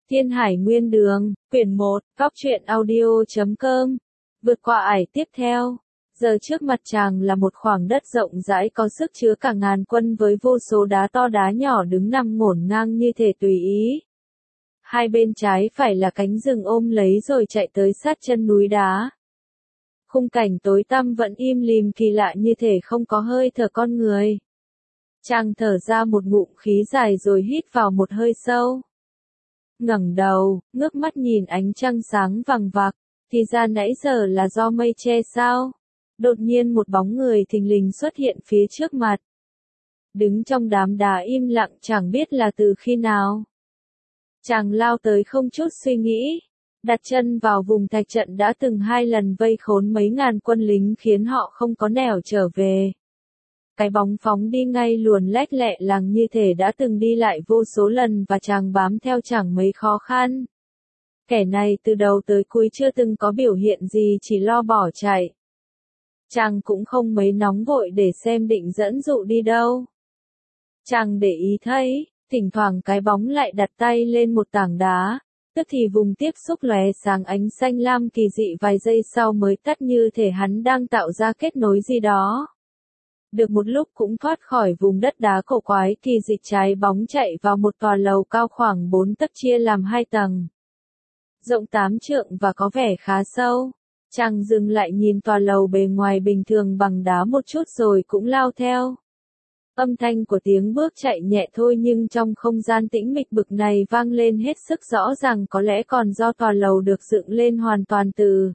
Thiên Hải Nguyên Đường, quyển 1, góc truyện audio.com. Vượt qua ải tiếp theo. Giờ trước mặt chàng là một khoảng đất rộng rãi có sức chứa cả ngàn quân với vô số đá to đá nhỏ đứng nằm ngổn ngang như thể tùy ý. Hai bên trái phải là cánh rừng ôm lấy rồi chạy tới sát chân núi đá. Khung cảnh tối tăm vẫn im lìm kỳ lạ như thể không có hơi thở con người. Chàng thở ra một ngụm khí dài rồi hít vào một hơi sâu. Ngẩng đầu, ngước mắt nhìn ánh trăng sáng vằng vặc, thì ra nãy giờ là do mây che sao? Đột nhiên một bóng người thình lình xuất hiện phía trước mặt. Đứng trong đám đá im lặng chẳng biết là từ khi nào. Chàng lao tới không chút suy nghĩ, đặt chân vào vùng thạch trận đã từng 2 lần vây khốn mấy ngàn quân lính khiến họ không có nẻo trở về. Cái bóng phóng đi ngay luồn lách lẹ làng như thể đã từng đi lại vô số lần và chàng bám theo chẳng mấy khó khăn. Kẻ này từ đầu tới cuối chưa từng có biểu hiện gì, chỉ lo bỏ chạy. Chàng cũng không mấy nóng vội để xem định dẫn dụ đi đâu. Chàng để ý thấy, thỉnh thoảng cái bóng lại đặt tay lên một tảng đá, tức thì vùng tiếp xúc lóe sáng ánh xanh lam kỳ dị vài giây sau mới tắt như thể hắn đang tạo ra kết nối gì đó. Được một lúc cũng thoát khỏi vùng đất đá cổ quái kỳ dị, trái bóng chạy vào một tòa lầu cao khoảng 4 tấc chia làm 2 tầng. Rộng 8 trượng và có vẻ khá sâu. Chàng dừng lại nhìn tòa lầu bề ngoài bình thường bằng đá một chút rồi cũng lao theo. Âm thanh của tiếng bước chạy nhẹ thôi nhưng trong không gian tĩnh mịch bực này vang lên hết sức rõ ràng, có lẽ còn do tòa lầu được dựng lên hoàn toàn từ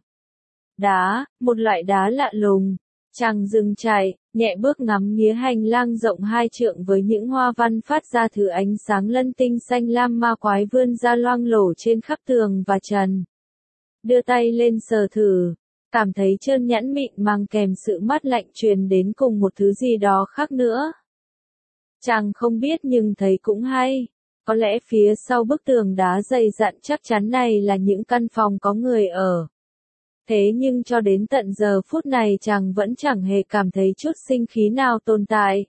đá, một loại đá lạ lùng. Chàng dừng chạy, nhẹ bước ngắm nghía hành lang rộng 2 trượng với những hoa văn phát ra thứ ánh sáng lân tinh xanh lam ma quái vươn ra loang lổ trên khắp tường và trần. Đưa tay lên sờ thử, cảm thấy trơn nhẵn mịn mang kèm sự mát lạnh truyền đến cùng một thứ gì đó khác nữa. Chàng không biết nhưng thấy cũng hay. Có lẽ phía sau bức tường đá dày dặn chắc chắn này là những căn phòng có người ở. Thế nhưng cho đến tận giờ phút này chàng vẫn chẳng hề cảm thấy chút sinh khí nào tồn tại.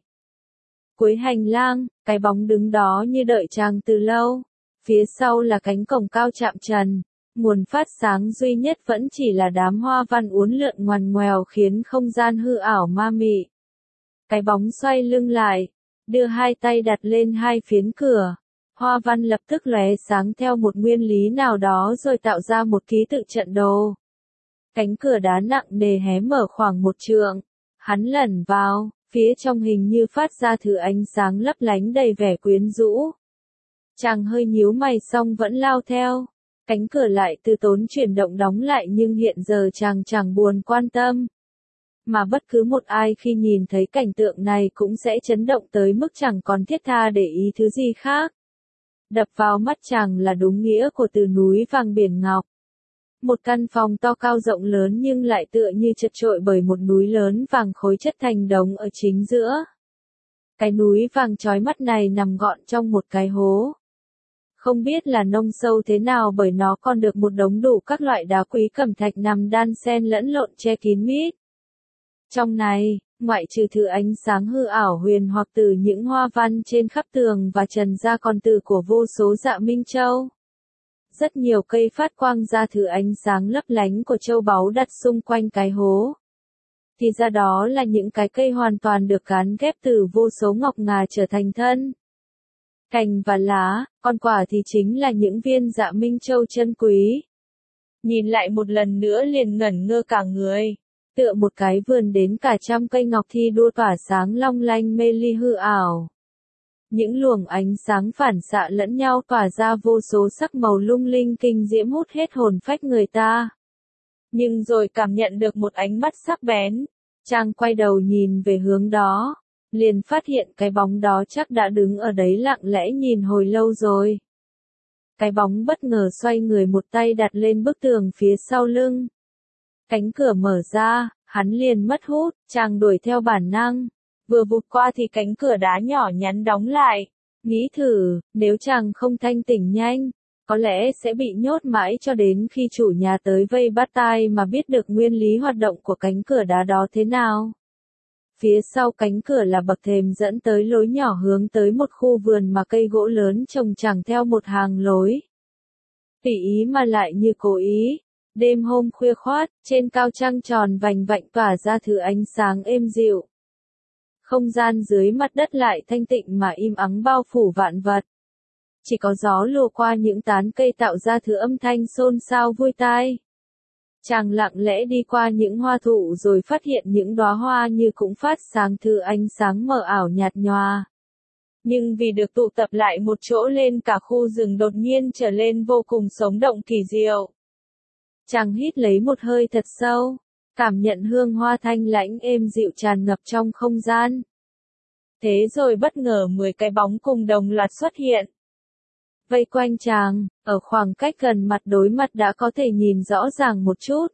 Cuối hành lang, cái bóng đứng đó như đợi chàng từ lâu. Phía sau là cánh cổng cao chạm trần. Nguồn phát sáng duy nhất vẫn chỉ là đám hoa văn uốn lượn ngoằn ngoèo khiến không gian hư ảo ma mị. Cái bóng xoay lưng lại, đưa hai tay đặt lên hai phiến cửa. Hoa văn lập tức lóe sáng theo một nguyên lý nào đó rồi tạo ra một ký tự trận đồ. Cánh cửa đá nặng nề hé mở khoảng 1 trượng. Hắn lẩn vào, phía trong hình như phát ra thứ ánh sáng lấp lánh đầy vẻ quyến rũ. Chàng hơi nhíu mày xong vẫn lao theo. Cánh cửa lại từ tốn chuyển động đóng lại nhưng hiện giờ chàng chẳng buồn quan tâm. Mà bất cứ một ai khi nhìn thấy cảnh tượng này cũng sẽ chấn động tới mức chẳng còn thiết tha để ý thứ gì khác. Đập vào mắt chàng là đúng nghĩa của từ núi vàng biển ngọc. Một căn phòng to cao rộng lớn nhưng lại tựa như chật trội bởi một núi lớn vàng khối chất thành đống ở chính giữa. Cái núi vàng chói mắt này nằm gọn trong một cái hố. Không biết là nông sâu thế nào bởi nó còn được một đống đủ các loại đá quý cẩm thạch nằm đan xen lẫn lộn che kín mít. Trong này, ngoại trừ thứ ánh sáng hư ảo huyền hoặc từ những hoa văn trên khắp tường và trần ra còn từ của vô số dạ minh châu. Rất nhiều cây phát quang ra thứ ánh sáng lấp lánh của châu báu đặt xung quanh cái hố. Thì ra đó là những cái cây hoàn toàn được gắn ghép từ vô số ngọc ngà trở thành thân. Cành và lá, còn quả thì chính là những viên dạ minh châu chân quý. Nhìn lại một lần nữa liền ngẩn ngơ cả người. Tựa một cái vườn đến cả trăm cây ngọc thi đua tỏa sáng long lanh mê ly hư ảo. Những luồng ánh sáng phản xạ lẫn nhau tỏa ra vô số sắc màu lung linh kinh diễm hút hết hồn phách người ta. Nhưng rồi cảm nhận được một ánh mắt sắc bén. Chàng quay đầu nhìn về hướng đó. Liền phát hiện cái bóng đó chắc đã đứng ở đấy lặng lẽ nhìn hồi lâu rồi. Cái bóng bất ngờ xoay người một tay đặt lên bức tường phía sau lưng. Cánh cửa mở ra, hắn liền mất hút, chàng đuổi theo bản năng. Vừa vụt qua thì cánh cửa đá nhỏ nhắn đóng lại. Nghĩ thử, nếu chàng không thanh tỉnh nhanh, có lẽ sẽ bị nhốt mãi cho đến khi chủ nhà tới vây bắt tai mà biết được nguyên lý hoạt động của cánh cửa đá đó thế nào. Phía sau cánh cửa là bậc thềm dẫn tới lối nhỏ hướng tới một khu vườn mà cây gỗ lớn trồng chẳng theo một hàng lối. tùy ý mà lại như cố ý. Đêm hôm khuya khoát, trên cao trăng tròn vành vạnh tỏa ra thứ ánh sáng êm dịu. Không gian dưới mặt đất lại thanh tịnh mà im ắng bao phủ vạn vật. Chỉ có gió lùa qua những tán cây tạo ra thứ âm thanh xôn xao vui tai. Chàng lặng lẽ đi qua những hoa thụ rồi phát hiện những đóa hoa như cũng phát sáng thứ ánh sáng mờ ảo nhạt nhòa. Nhưng vì được tụ tập lại một chỗ lên cả khu rừng đột nhiên trở lên vô cùng sống động kỳ diệu. Chàng hít lấy một hơi thật sâu, cảm nhận hương hoa thanh lãnh êm dịu tràn ngập trong không gian. Thế rồi bất ngờ 10 cái bóng cùng đồng loạt xuất hiện. Vây quanh chàng, ở khoảng cách gần mặt đối mặt đã có thể nhìn rõ ràng một chút.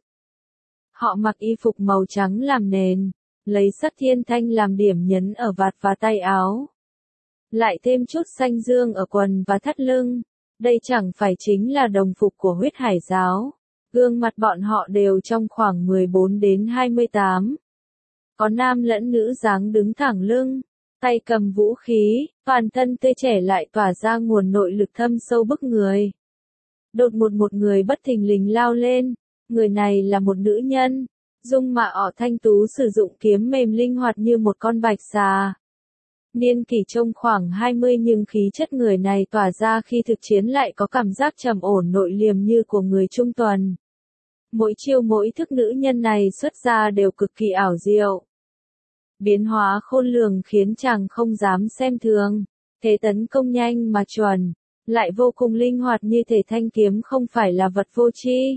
Họ mặc y phục màu trắng làm nền, lấy sắc thiên thanh làm điểm nhấn ở vạt và tay áo. Lại thêm chút xanh dương ở quần và thắt lưng. Đây chẳng phải chính là đồng phục của huyết hải giáo. Gương mặt bọn họ đều trong khoảng 14 đến 28. Có nam lẫn nữ dáng đứng thẳng lưng, tay cầm vũ khí, toàn thân tươi trẻ lại tỏa ra nguồn nội lực thâm sâu bức người. Đột một người bất thình lình lao lên, người này là một nữ nhân, dung mạo thanh tú sử dụng kiếm mềm linh hoạt như một con bạch xà. Niên kỷ trông khoảng 20 nhưng khí chất người này tỏa ra khi thực chiến lại có cảm giác trầm ổn nội liềm như của người trung tuần. Mỗi chiêu mỗi thức nữ nhân này xuất ra đều cực kỳ ảo diệu. Biến hóa khôn lường khiến chàng không dám xem thường. Thế tấn công nhanh mà chuẩn, lại vô cùng linh hoạt như thể thanh kiếm không phải là vật vô tri.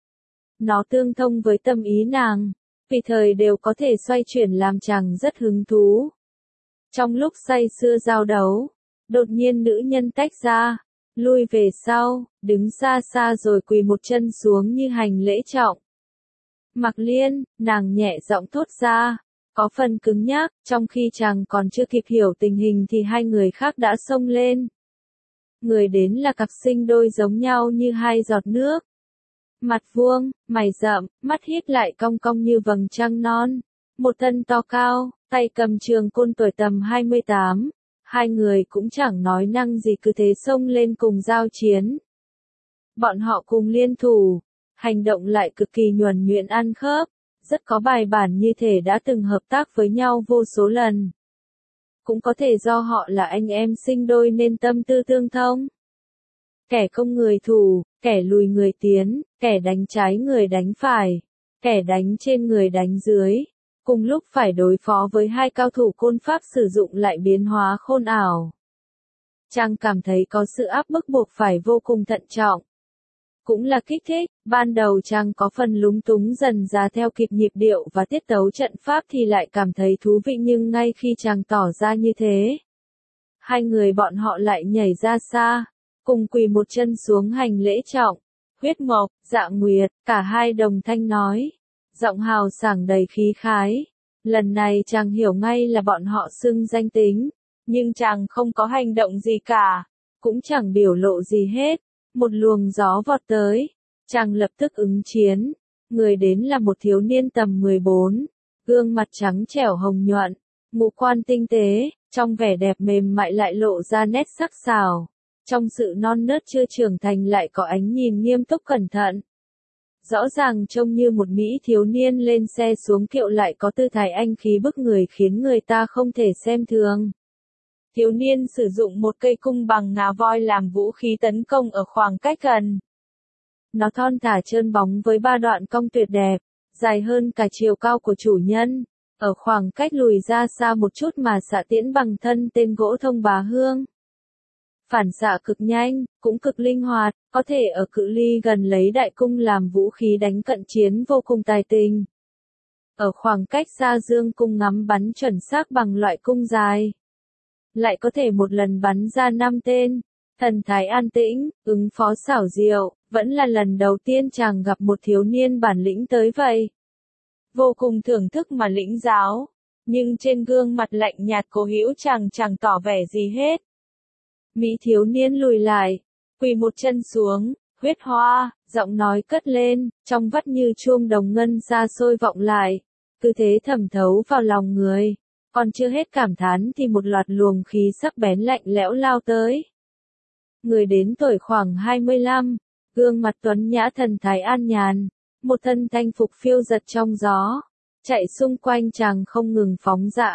Nó tương thông với tâm ý nàng, tùy thời đều có thể xoay chuyển làm chàng rất hứng thú. Trong lúc say sưa giao đấu, đột nhiên nữ nhân tách ra, lui về sau, đứng xa xa rồi quỳ một chân xuống như hành lễ trọng. Mặc Liên, nàng nhẹ giọng thốt ra, có phần cứng nhắc, trong khi chàng còn chưa kịp hiểu tình hình thì hai người khác đã xông lên. Người đến là cặp sinh đôi giống nhau như hai giọt nước. Mặt vuông, mày rậm, mắt hít lại cong cong như vầng trăng non. Một thân to cao, tay cầm trường côn tuổi tầm 28. Hai người cũng chẳng nói năng gì cứ thế xông lên cùng giao chiến. Bọn họ cùng liên thủ, hành động lại cực kỳ nhuần nhuyễn ăn khớp, rất có bài bản như thể đã từng hợp tác với nhau vô số lần. Cũng có thể do họ là anh em sinh đôi nên tâm tư tương thông. Kẻ công người thủ, kẻ lùi người tiến, kẻ đánh trái người đánh phải, kẻ đánh trên người đánh dưới. Cùng lúc phải đối phó với hai cao thủ côn pháp sử dụng lại biến hóa khôn ảo. Chàng cảm thấy có sự áp bức buộc phải vô cùng thận trọng. Cũng là kích thích, ban đầu chàng có phần lúng túng dần ra theo kịp nhịp điệu và tiết tấu trận pháp thì lại cảm thấy thú vị nhưng ngay khi chàng tỏ ra như thế. Hai người bọn họ lại nhảy ra xa, cùng quỳ một chân xuống hành lễ trọng. Huyết Mộc, Dạ Nguyệt, cả hai đồng thanh nói. Giọng hào sảng đầy khí khái. Lần này chàng hiểu ngay là bọn họ xưng danh tính, nhưng chàng không có hành động gì cả, cũng chẳng biểu lộ gì hết. Một luồng gió vọt tới, chàng lập tức ứng chiến. Người đến là một thiếu niên tầm 14, gương mặt trắng trẻo hồng nhuận, ngũ quan tinh tế, trong vẻ đẹp mềm mại lại lộ ra nét sắc sảo. Trong sự non nớt chưa trưởng thành lại có ánh nhìn nghiêm túc cẩn thận. Rõ ràng trông như một mỹ thiếu niên lên xe xuống kiệu lại có tư thái anh khí bức người khiến người ta không thể xem thường. Thiếu niên sử dụng một cây cung bằng ngà voi làm vũ khí tấn công ở khoảng cách gần. Nó thon thả trơn bóng với ba đoạn cong tuyệt đẹp, dài hơn cả chiều cao của chủ nhân. Ở khoảng cách lùi ra xa một chút mà xạ tiễn bằng thân tên gỗ thông bá hương. Phản xạ cực nhanh, cũng cực linh hoạt, có thể ở cự ly gần lấy đại cung làm vũ khí đánh cận chiến vô cùng tài tình. Ở khoảng cách xa dương cung ngắm bắn chuẩn xác bằng loại cung dài. Lại có thể một lần bắn ra 5 tên. Thần thái an tĩnh, ứng phó xảo diệu, vẫn là lần đầu tiên chàng gặp một thiếu niên bản lĩnh tới vậy. Vô cùng thưởng thức mà lĩnh giáo, nhưng trên gương mặt lạnh nhạt cố hữu chàng chẳng tỏ vẻ gì hết. Mỹ thiếu niên lùi lại, quỳ một chân xuống, huyết hoa, giọng nói cất lên, trong vắt như chuông đồng ngân xa xôi vọng lại, cứ thế thẩm thấu vào lòng người. Còn chưa hết cảm thán thì một loạt luồng khí sắc bén lạnh lẽo lao tới. Người đến tuổi khoảng 25, Gương mặt tuấn nhã thần thái an nhàn, một thân thanh phục phiêu giật trong gió, chạy xung quanh chàng không ngừng phóng ra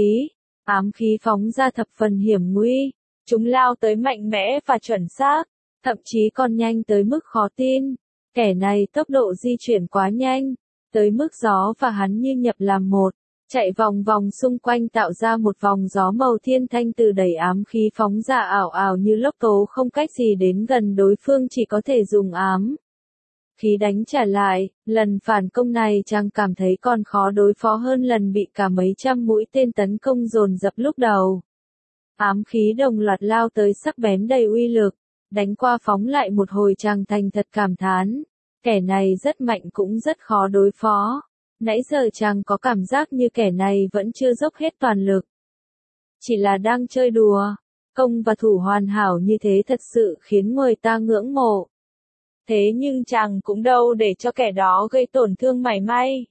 ám khí phóng ra thập phần hiểm nguy, chúng lao tới mạnh mẽ và chuẩn xác, thậm chí còn nhanh tới mức khó tin, kẻ này tốc độ di chuyển quá nhanh, tới mức gió và hắn như nhập làm một, chạy vòng vòng xung quanh tạo ra một vòng gió màu thiên thanh từ đầy ám khí phóng ra ảo ảo như lốc tố không cách gì đến gần đối phương chỉ có thể dùng ám khí đánh trả lại, lần phản công này chàng cảm thấy còn khó đối phó hơn lần bị cả mấy trăm mũi tên tấn công dồn dập lúc đầu. Ám khí đồng loạt lao tới sắc bén đầy uy lực, đánh qua phóng lại một hồi chàng thành thật cảm thán, kẻ này rất mạnh cũng rất khó đối phó. Nãy giờ chàng có cảm giác như kẻ này vẫn chưa dốc hết toàn lực. Chỉ là đang chơi đùa, công và thủ hoàn hảo như thế thật sự khiến người ta ngưỡng mộ. Thế nhưng chàng cũng đâu để cho kẻ đó gây tổn thương mảy may.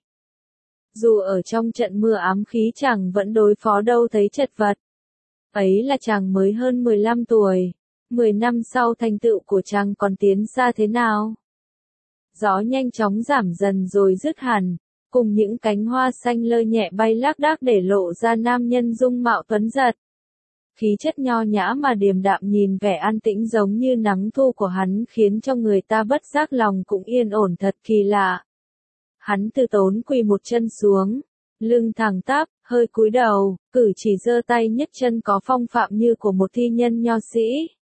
Dù ở trong trận mưa ám khí chàng vẫn đối phó đâu thấy chật vật. Ấy là chàng mới hơn 15 tuổi, 10 năm sau thành tựu của chàng còn tiến xa thế nào? Gió nhanh chóng giảm dần rồi dứt hẳn, cùng những cánh hoa xanh lơ nhẹ bay lác đác để lộ ra nam nhân dung mạo tuấn giật. Khí chất nho nhã mà điềm đạm nhìn vẻ an tĩnh giống như nắng thu của hắn khiến cho người ta bất giác lòng cũng yên ổn thật kỳ lạ. Hắn từ tốn quỳ một chân xuống, lưng thẳng tắp, hơi cúi đầu, cử chỉ giơ tay nhấc chân có phong phạm như của một thi nhân nho sĩ.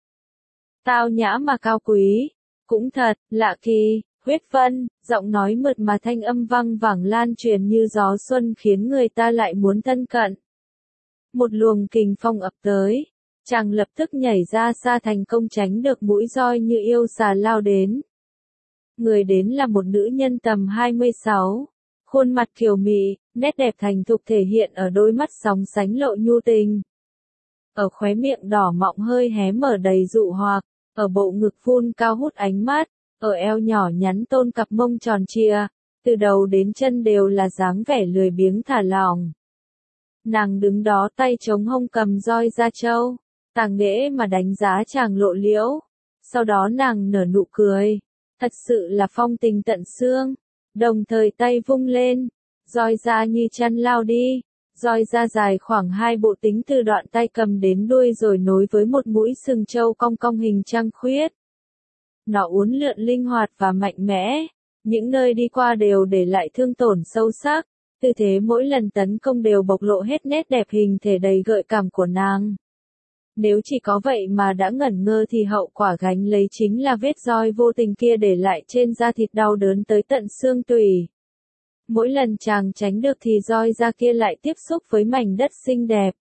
Tao nhã mà cao quý, cũng thật, lạ kỳ, huyết vân, giọng nói mượt mà thanh âm vang vẳng lan truyền như gió xuân khiến người ta lại muốn thân cận. Một luồng kình phong ập tới, chàng lập tức nhảy ra xa thành công tránh được mũi roi như yêu xà lao đến. Người đến là một nữ nhân tầm 26, khuôn mặt kiều mị, nét đẹp thành thục thể hiện ở đôi mắt sóng sánh lộ nhu tình. Ở khóe miệng đỏ mọng hơi hé mở đầy dụ hoặc, ở bộ ngực phun cao hút ánh mắt, ở eo nhỏ nhắn tôn cặp mông tròn trịa, từ đầu đến chân đều là dáng vẻ lười biếng thả lỏng. Nàng đứng đó tay chống hông cầm roi da trâu, tàng nghễ mà đánh giá chàng lộ liễu. Sau đó nàng nở nụ cười, thật sự là phong tình tận xương, đồng thời tay vung lên, roi da như chăn lao đi, roi da dài khoảng 2 bộ tính từ đoạn tay cầm đến đuôi rồi nối với một mũi sừng trâu cong cong hình trăng khuyết. Nó uốn lượn linh hoạt và mạnh mẽ, những nơi đi qua đều để lại thương tổn sâu sắc. Tư thế mỗi lần tấn công đều bộc lộ hết nét đẹp hình thể đầy gợi cảm của nàng. Nếu chỉ có vậy mà đã ngẩn ngơ thì hậu quả gánh lấy chính là vết roi vô tình kia để lại trên da thịt đau đớn tới tận xương tủy. Mỗi lần chàng tránh được thì roi da kia lại tiếp xúc với mảnh đất xinh đẹp.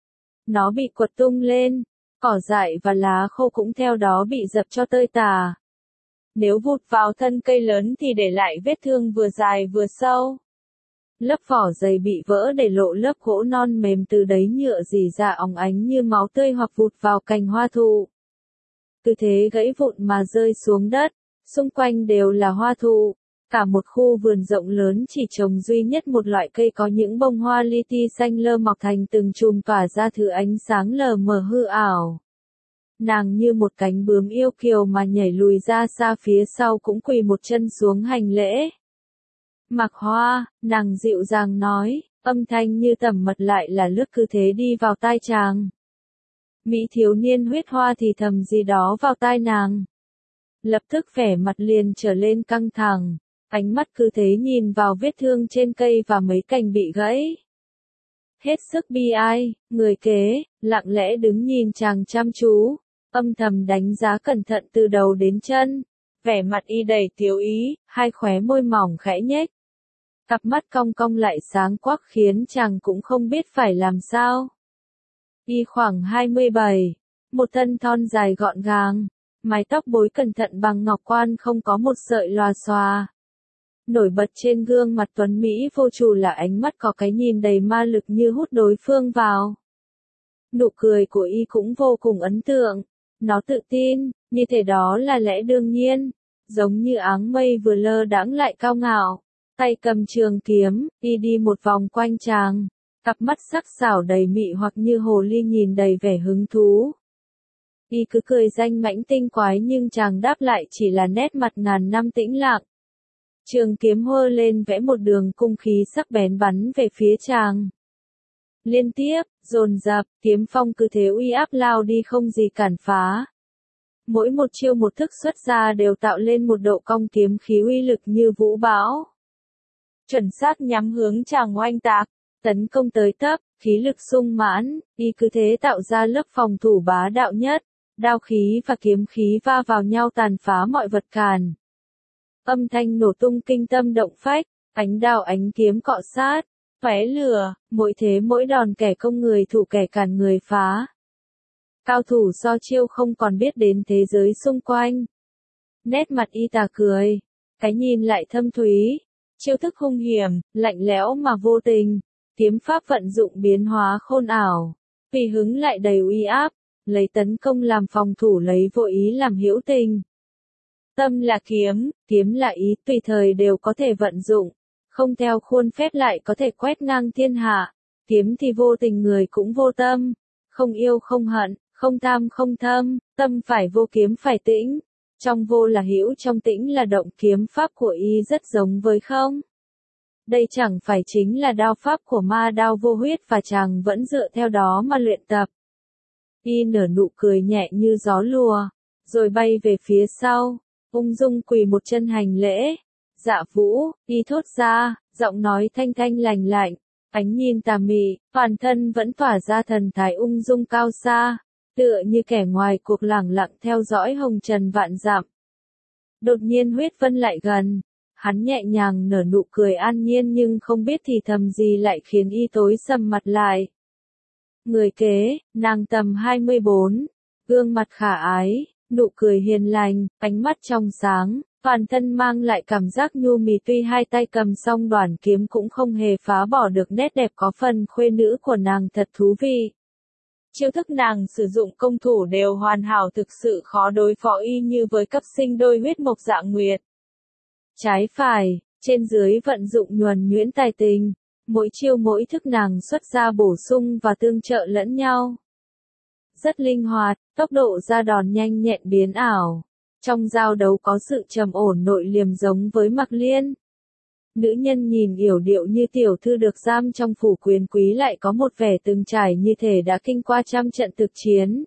Nó bị quật tung lên, cỏ dại và lá khô cũng theo đó bị dập cho tơi tả. Nếu vụt vào thân cây lớn thì để lại vết thương vừa dài vừa sâu. Lớp vỏ dày bị vỡ để lộ lớp gỗ non mềm từ đấy nhựa rỉ ra óng ánh như máu tươi hoặc vụt vào cành hoa thụ. Cứ thế gãy vụn mà rơi xuống đất, xung quanh đều là hoa thụ. Cả một khu vườn rộng lớn chỉ trồng duy nhất một loại cây có những bông hoa li ti xanh lơ mọc thành từng chùm tỏa ra thứ ánh sáng lờ mờ hư ảo. Nàng như một cánh bướm yêu kiều mà nhảy lùi ra xa phía sau cũng quỳ một chân xuống hành lễ. Mặc Hoa, nàng dịu dàng nói, âm thanh như tẩm mật lại là lướt cứ thế đi vào tai chàng. Mỹ thiếu niên huyết hoa thì thầm gì đó vào tai nàng. Lập tức vẻ mặt liền trở lên căng thẳng, ánh mắt cứ thế nhìn vào vết thương trên cây và mấy cành bị gãy. Hết sức bi ai, người kế, lặng lẽ đứng nhìn chàng chăm chú, âm thầm đánh giá cẩn thận từ đầu đến chân. Vẻ mặt y đầy thiếu ý, hai khóe môi mỏng khẽ nhếch. Cặp mắt cong cong lại sáng quắc khiến chàng cũng không biết phải làm sao. Y khoảng 27, một thân thon dài gọn gàng, mái tóc bối cẩn thận bằng ngọc quan không có một sợi lòa xòa. Nổi bật trên gương mặt tuấn Mỹ vô chủ là ánh mắt có cái nhìn đầy ma lực như hút đối phương vào. Nụ cười của y cũng vô cùng ấn tượng, nó tự tin, như thể đó là lẽ đương nhiên, giống như áng mây vừa lơ đãng lại cao ngạo. Tay cầm trường kiếm, y đi một vòng quanh chàng, cặp mắt sắc sảo đầy mị hoặc như hồ ly nhìn đầy vẻ hứng thú. Y cứ cười danh mãnh tinh quái nhưng chàng đáp lại chỉ là nét mặt ngàn năm tĩnh lặng. Trường kiếm hơ lên vẽ một đường cung khí sắc bén bắn về phía chàng. Liên tiếp, dồn dập, kiếm phong cứ thế uy áp lao đi không gì cản phá. Mỗi một chiêu một thức xuất ra đều tạo lên một độ cong kiếm khí uy lực như vũ bão. Chuẩn xác nhắm hướng chàng oanh tạc, tấn công tới tấp, khí lực sung mãn, y cứ thế tạo ra lớp phòng thủ bá đạo nhất, đao khí và kiếm khí va vào nhau tàn phá mọi vật cản. Âm thanh nổ tung kinh tâm động phách, ánh đao ánh kiếm cọ sát, tóe lửa, mỗi thế mỗi đòn kẻ công người thủ kẻ cản người phá. Cao thủ so chiêu không còn biết đến thế giới xung quanh. Nét mặt y tà cười, cái nhìn lại thâm thúy, chiêu thức hung hiểm, lạnh lẽo mà vô tình, kiếm pháp vận dụng biến hóa khôn ảo, tùy hứng lại đầy uy áp, lấy tấn công làm phòng thủ, lấy vô ý làm hữu tình. Tâm là kiếm, kiếm là ý, tùy thời đều có thể vận dụng, không theo khuôn phép lại có thể quét ngang thiên hạ. Kiếm thì vô tình người cũng vô tâm, không yêu không hận, không tham không thâm, tâm phải vô kiếm phải tĩnh. Trong vô là hữu, trong tĩnh là động, kiếm pháp của y rất giống với không. Đây chẳng phải chính là đao pháp của ma đao vô huyết và chàng vẫn dựa theo đó mà luyện tập. Y nở nụ cười nhẹ như gió lùa, rồi bay về phía sau, ung dung quỳ một chân hành lễ. Dạ Vũ, y thốt ra, giọng nói thanh thanh lành lạnh, ánh nhìn tà mị, toàn thân vẫn tỏa ra thần thái ung dung cao xa, tựa như kẻ ngoài cuộc lẳng lặng theo dõi hồng trần vạn dặm. Đột nhiên Huyết Vân lại gần, hắn nhẹ nhàng nở nụ cười an nhiên nhưng không biết thì thầm gì lại khiến y tối sầm mặt lại. Người kế, nàng tầm 24, gương mặt khả ái, nụ cười hiền lành, ánh mắt trong sáng, toàn thân mang lại cảm giác nhu mì, tuy hai tay cầm song đoản kiếm cũng không hề phá bỏ được nét đẹp có phần khuê nữ của nàng, thật thú vị. Chiêu thức nàng sử dụng công thủ đều hoàn hảo, thực sự khó đối phó y như với cấp sinh đôi huyết mộc Dạ Nguyệt. Trái phải, trên dưới vận dụng nhuần nhuyễn tài tình, mỗi chiêu mỗi thức nàng xuất ra bổ sung và tương trợ lẫn nhau. Rất linh hoạt, tốc độ ra đòn nhanh nhẹn biến ảo. Trong giao đấu có sự trầm ổn nội liềm giống với Mặc Liên. Nữ nhân nhìn yểu điệu như tiểu thư được giam trong phủ quyền quý lại có một vẻ từng trải như thể đã kinh qua trăm trận thực chiến.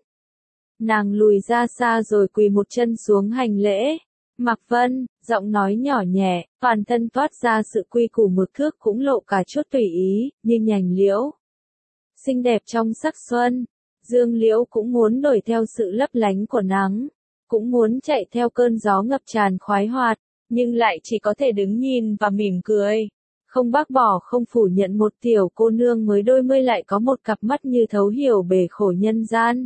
Nàng lùi ra xa rồi quỳ một chân xuống hành lễ. Mạc Vân, giọng nói nhỏ nhẹ, toàn thân toát ra sự quy củ mực thước cũng lộ cả chút tùy ý, như nhành liễu. Xinh đẹp trong sắc xuân, dương liễu cũng muốn đổi theo sự lấp lánh của nắng, cũng muốn chạy theo cơn gió ngập tràn khoái hoạt, nhưng lại chỉ có thể đứng nhìn và mỉm cười. Không bác bỏ không phủ nhận một tiểu cô nương mới đôi mươi lại có một cặp mắt như thấu hiểu bể khổ nhân gian.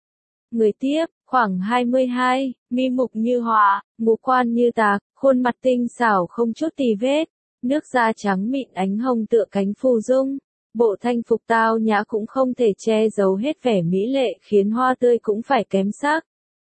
Người tiếp, khoảng 22, mi mục như họa, ngũ quan như tạc, khuôn mặt tinh xảo không chút tì vết, nước da trắng mịn ánh hồng tựa cánh phù dung, bộ thanh phục tao nhã cũng không thể che giấu hết vẻ mỹ lệ khiến hoa tươi cũng phải kém sắc.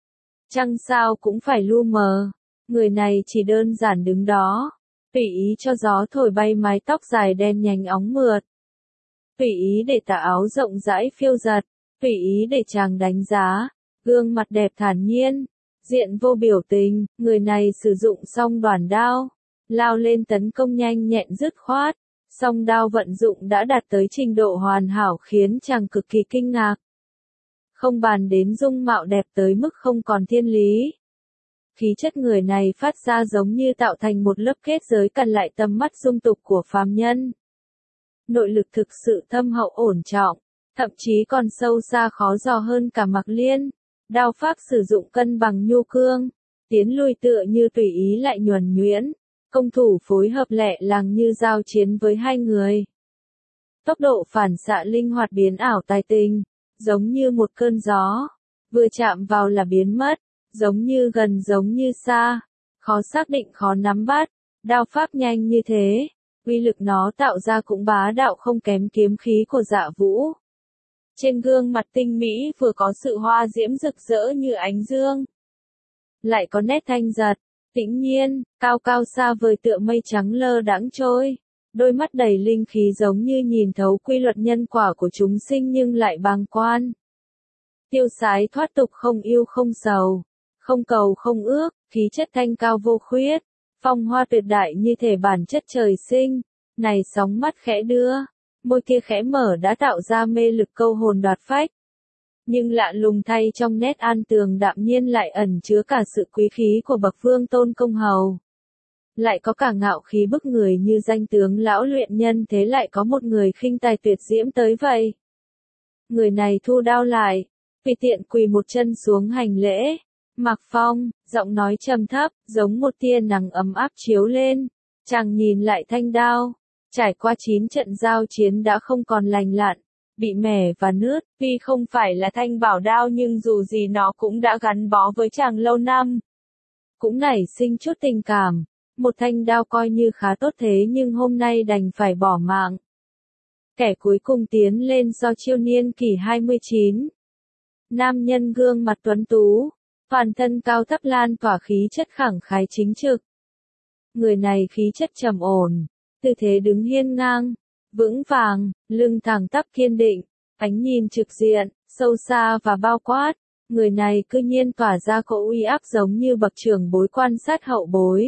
Trăng sao cũng phải lu mờ, người này chỉ đơn giản đứng đó, tùy ý cho gió thổi bay mái tóc dài đen nhánh óng mượt. Tùy ý để tà áo rộng rãi phiêu giật, tùy ý để chàng đánh giá. Gương mặt đẹp thản nhiên, diện vô biểu tình, người này sử dụng song đoản đao, lao lên tấn công nhanh nhẹn dứt khoát, song đao vận dụng đã đạt tới trình độ hoàn hảo khiến chàng cực kỳ kinh ngạc. Không bàn đến dung mạo đẹp tới mức không còn thiên lý. Khí chất người này phát ra giống như tạo thành một lớp kết giới cản lại tầm mắt dung tục của phàm nhân. Nội lực thực sự thâm hậu ổn trọng, thậm chí còn sâu xa khó dò hơn cả Mặc Liên. Đao pháp sử dụng cân bằng nhu cương, tiến lùi tựa như tùy ý lại nhuần nhuyễn, công thủ phối hợp lẹ làng như giao chiến với hai người. Tốc độ phản xạ linh hoạt biến ảo tài tình, giống như một cơn gió, vừa chạm vào là biến mất, giống như gần giống như xa, khó xác định khó nắm bắt, đao pháp nhanh như thế, uy lực nó tạo ra cũng bá đạo không kém kiếm khí của Dạ Vũ. Trên gương mặt tinh mỹ vừa có sự hoa diễm rực rỡ như ánh dương, lại có nét thanh giật, tĩnh nhiên, cao cao xa vời tựa mây trắng lơ đãng trôi, đôi mắt đầy linh khí giống như nhìn thấu quy luật nhân quả của chúng sinh nhưng lại bàng quan. tiêu sái thoát tục không yêu không sầu, không cầu không ước, khí chất thanh cao vô khuyết, phong hoa tuyệt đại như thể bản chất trời sinh, này sóng mắt khẽ đưa, môi kia khẽ mở đã tạo ra mê lực câu hồn đoạt phách. Nhưng lạ lùng thay trong nét an tường đạm nhiên lại ẩn chứa cả sự quý khí của bậc vương tôn công hầu. Lại có cả ngạo khí bức người như danh tướng lão luyện nhân thế lại có một người khinh tài tuyệt diễm tới vậy. Người này thu đao lại, tùy tiện quỳ một chân xuống hành lễ. Mạc Phong, giọng nói trầm thấp, giống một tia nắng ấm áp chiếu lên. Chàng nhìn lại thanh đao, trải qua 9 trận giao chiến đã không còn lành lặn, bị mẻ và nướt. Tuy không phải là thanh bảo đao nhưng dù gì nó cũng đã gắn bó với chàng lâu năm. Cũng nảy sinh chút tình cảm, một thanh đao coi như khá tốt thế nhưng hôm nay đành phải bỏ mạng. Kẻ cuối cùng tiến lên do chiêu niên kỷ 29. Nam nhân gương mặt tuấn tú, toàn thân cao thấp lan tỏa khí chất khẳng khái chính trực. Người này khí chất trầm ổn, tư thế đứng hiên ngang, vững vàng, lưng thẳng tắp kiên định, ánh nhìn trực diện, sâu xa và bao quát. Người này cư nhiên tỏa ra cỗ uy áp giống như bậc trưởng bối quan sát hậu bối.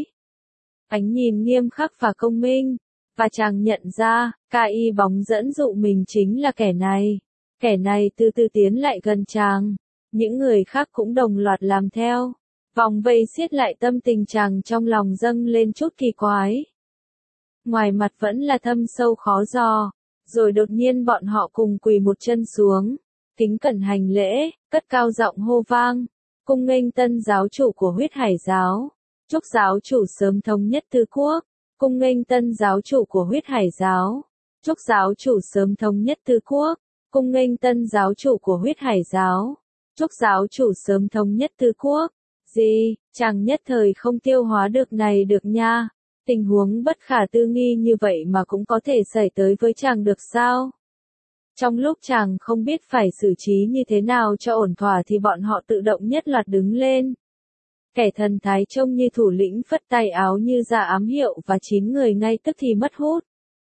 Ánh nhìn nghiêm khắc và công minh, và chàng nhận ra, K.I. bóng dẫn dụ mình chính là kẻ này. Kẻ này từ từ tiến lại gần chàng, những người khác cũng đồng loạt làm theo. Vòng vây siết lại tâm tình chàng trong lòng dâng lên chút kỳ quái. Ngoài mặt vẫn là thâm sâu khó dò, rồi đột nhiên bọn họ cùng quỳ một chân xuống, kính cẩn hành lễ, cất cao giọng hô vang, cung nghênh tân giáo chủ của Huyết Hải giáo. Chúc giáo chủ sớm thống nhất tứ quốc, cung nghênh tân giáo chủ của Huyết Hải giáo. Chúc giáo chủ sớm thống nhất tứ quốc, cung nghênh tân giáo chủ của Huyết Hải giáo. Chúc giáo chủ sớm thống nhất tứ quốc. Gì, chàng nhất thời không tiêu hóa được này được nha. Tình huống bất khả tư nghị như vậy mà cũng có thể xảy tới với chàng được sao? Trong lúc chàng không biết phải xử trí như thế nào cho ổn thỏa thì bọn họ tự động nhất loạt đứng lên. Kẻ thần thái trông như thủ lĩnh phất tay áo như ra ám hiệu và 9 người ngay tức thì mất hút.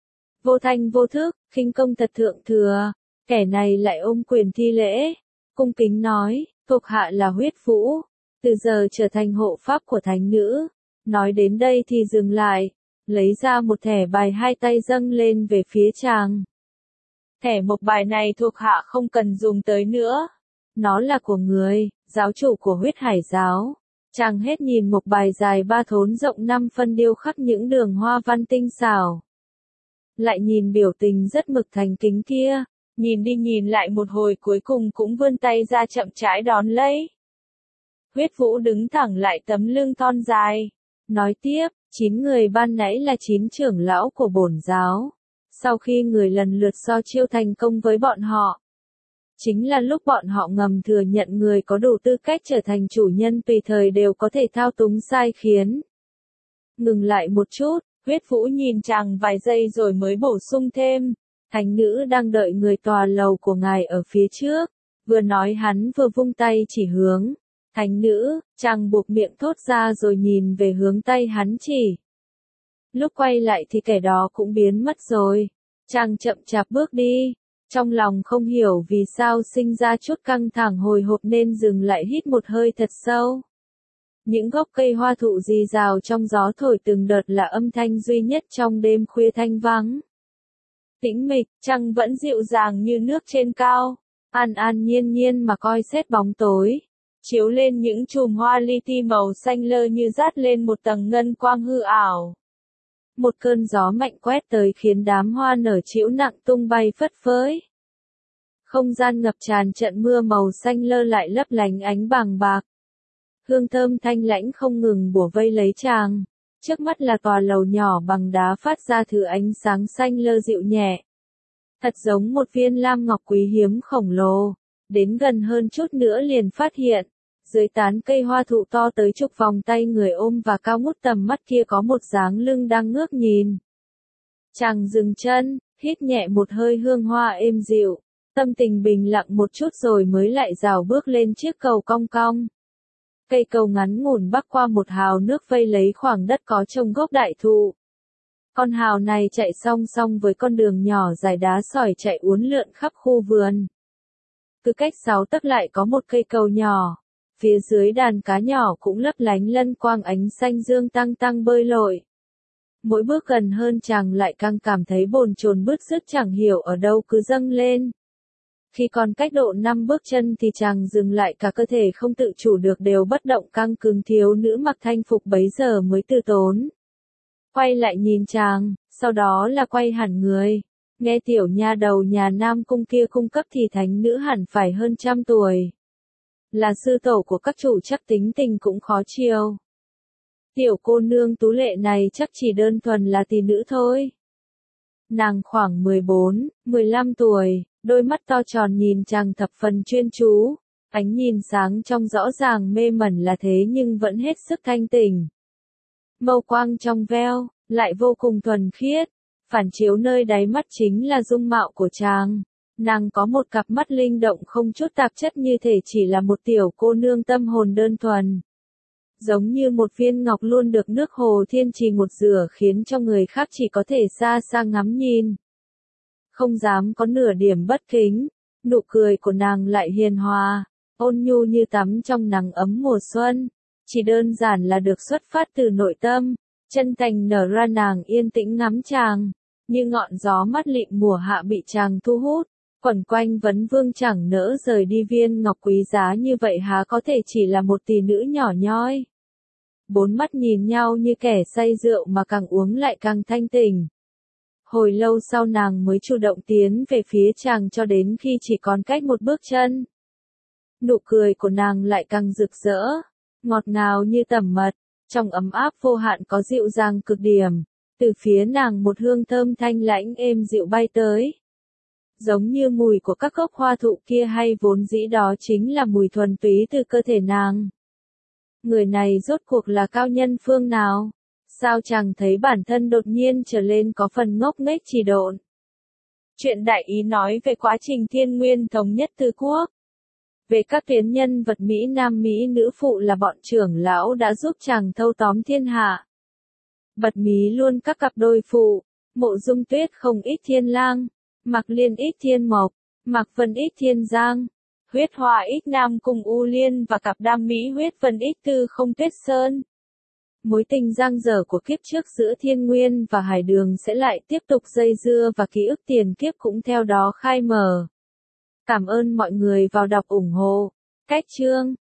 Vô thanh vô thức, khinh công thật thượng thừa, kẻ này lại ôm quyền thi lễ, cung kính nói, thuộc hạ là Huyết Vũ, từ giờ trở thành hộ pháp của thánh nữ. Nói đến đây thì dừng lại, lấy ra một thẻ bài hai tay dâng lên về phía chàng. Thẻ mộc bài này thuộc hạ không cần dùng tới nữa. Nó là của người, giáo chủ của Huyết Hải giáo. Chàng hết nhìn mộc bài dài 3 thốn rộng 5 phân điêu khắc những đường hoa văn tinh xảo. Lại nhìn biểu tình rất mực thành kính kia, nhìn đi nhìn lại một hồi cuối cùng cũng vươn tay ra chậm rãi đón lấy. Huyết Vũ đứng thẳng lại tấm lưng thon dài, nói tiếp, 9 người ban nãy là 9 trưởng lão của bổn giáo. Sau khi người lần lượt so chiêu thành công với bọn họ, chính là lúc bọn họ ngầm thừa nhận người có đủ tư cách trở thành chủ nhân tùy thời đều có thể thao túng sai khiến. Ngừng lại một chút, Huyết Vũ nhìn chàng vài giây rồi mới bổ sung thêm, thánh nữ đang đợi người tòa lầu của ngài ở phía trước. Vừa nói hắn vừa vung tay chỉ hướng. Thánh nữ, chàng buộc miệng thốt ra rồi nhìn về hướng tay hắn chỉ. Lúc quay lại thì kẻ đó cũng biến mất rồi. Chàng chậm chạp bước đi. Trong lòng không hiểu vì sao sinh ra chút căng thẳng hồi hộp nên dừng lại hít một hơi thật sâu. Những gốc cây hoa thụ rì rào trong gió thổi từng đợt là âm thanh duy nhất trong đêm khuya thanh vắng. Tĩnh mịch, trăng vẫn dịu dàng như nước trên cao, an an nhiên nhiên mà coi xét bóng tối, chiếu lên những chùm hoa li ti màu xanh lơ như dát lên một tầng ngân quang hư ảo. Một cơn gió mạnh quét tới khiến đám hoa nở trĩu nặng tung bay phất phới. Không gian ngập tràn trận mưa màu xanh lơ lại lấp lánh ánh vàng bạc. Hương thơm thanh lãnh không ngừng bủa vây lấy chàng. Trước mắt là tòa lầu nhỏ bằng đá phát ra thứ ánh sáng xanh lơ dịu nhẹ. Thật giống một viên lam ngọc quý hiếm khổng lồ. Đến gần hơn chút nữa liền phát hiện, dưới tán cây hoa thụ to tới chục vòng tay người ôm và cao ngút tầm mắt kia có một dáng lưng đang ngước nhìn. Chàng dừng chân, hít nhẹ một hơi hương hoa êm dịu, tâm tình bình lặng một chút rồi mới lại rào bước lên chiếc cầu cong cong. Cây cầu ngắn ngủn bắc qua một hào nước vây lấy khoảng đất có trồng gốc đại thụ. Con hào này chạy song song với con đường nhỏ dài đá sỏi chạy uốn lượn khắp khu vườn. Cứ cách 6 tấc lại có một cây cầu nhỏ. Phía dưới đàn cá nhỏ cũng lấp lánh lân quang ánh xanh dương tăng tăng bơi lội. Mỗi bước gần hơn chàng lại càng cảm thấy bồn chồn bứt rứt chẳng hiểu ở đâu cứ dâng lên. Khi còn cách độ 5 bước chân thì chàng dừng lại, cả cơ thể không tự chủ được đều bất động căng cứng, thiếu nữ mặc thanh phục bấy giờ mới từ tốn quay lại nhìn chàng, sau đó là quay hẳn người. Nghe tiểu nha đầu nhà Nam Cung kia cung cấp thì thánh nữ hẳn phải hơn 100 tuổi. Là sư tổ của các chủ chắc tính tình cũng khó chiều. Tiểu cô nương tú lệ này chắc chỉ đơn thuần là tỷ nữ thôi. Nàng khoảng 14, 15 tuổi, đôi mắt to tròn nhìn chàng thập phần chuyên chú, ánh nhìn sáng trong rõ ràng mê mẩn là thế nhưng vẫn hết sức thanh tỉnh. Mâu quang trong veo, lại vô cùng thuần khiết, phản chiếu nơi đáy mắt chính là dung mạo của chàng. Nàng có một cặp mắt linh động không chút tạp chất, như thể chỉ là một tiểu cô nương tâm hồn đơn thuần. Giống như một viên ngọc luôn được nước hồ thiên trì một rửa, khiến cho người khác chỉ có thể xa xa ngắm nhìn. Không dám có nửa điểm bất kính, nụ cười của nàng lại hiền hòa, ôn nhu như tắm trong nắng ấm mùa xuân. Chỉ đơn giản là được xuất phát từ nội tâm, chân thành nở ra, nàng yên tĩnh ngắm chàng, như ngọn gió mát lịm mùa hạ bị chàng thu hút, quẩn quanh vấn vương chẳng nỡ rời đi. Viên ngọc quý giá như vậy há có thể chỉ là một tỷ nữ nhỏ nhoi. Bốn mắt nhìn nhau như kẻ say rượu mà càng uống lại càng thanh tỉnh. Hồi lâu sau nàng mới chủ động tiến về phía chàng cho đến khi chỉ còn cách một bước chân. Nụ cười của nàng lại càng rực rỡ, ngọt ngào như tẩm mật, trong ấm áp vô hạn có dịu dàng cực điểm. Từ phía nàng một hương thơm thanh lãnh êm dịu bay tới. Giống như mùi của các gốc hoa thụ kia, hay vốn dĩ đó chính là mùi thuần túy từ cơ thể nàng. Người này rốt cuộc là cao nhân phương nào? Sao chàng thấy bản thân đột nhiên trở lên có phần ngốc nghếch chỉ độn? Chuyện đại ý nói về quá trình Thiên Nguyên thống nhất Tư Quốc. Về các tuyến nhân vật Mỹ Nam Mỹ nữ phụ là bọn trưởng lão đã giúp chàng thâu tóm thiên hạ. Bật mí luôn các cặp đôi phụ, Mộ Dung Tuyết không ít thiên lang, Mạc Liên ít thiên mộc, Mạc Vân ít thiên giang, Huyết Hoa ít Nam Cung U Liên và cặp đam mỹ Huyết Vân ít Tư Không Tuyết Sơn. Mối tình giang dở của kiếp trước giữa Thiên Nguyên và Hải Đường sẽ lại tiếp tục dây dưa, và ký ức tiền kiếp cũng theo đó khai mở. Cảm ơn mọi người vào đọc ủng hộ. Cách chương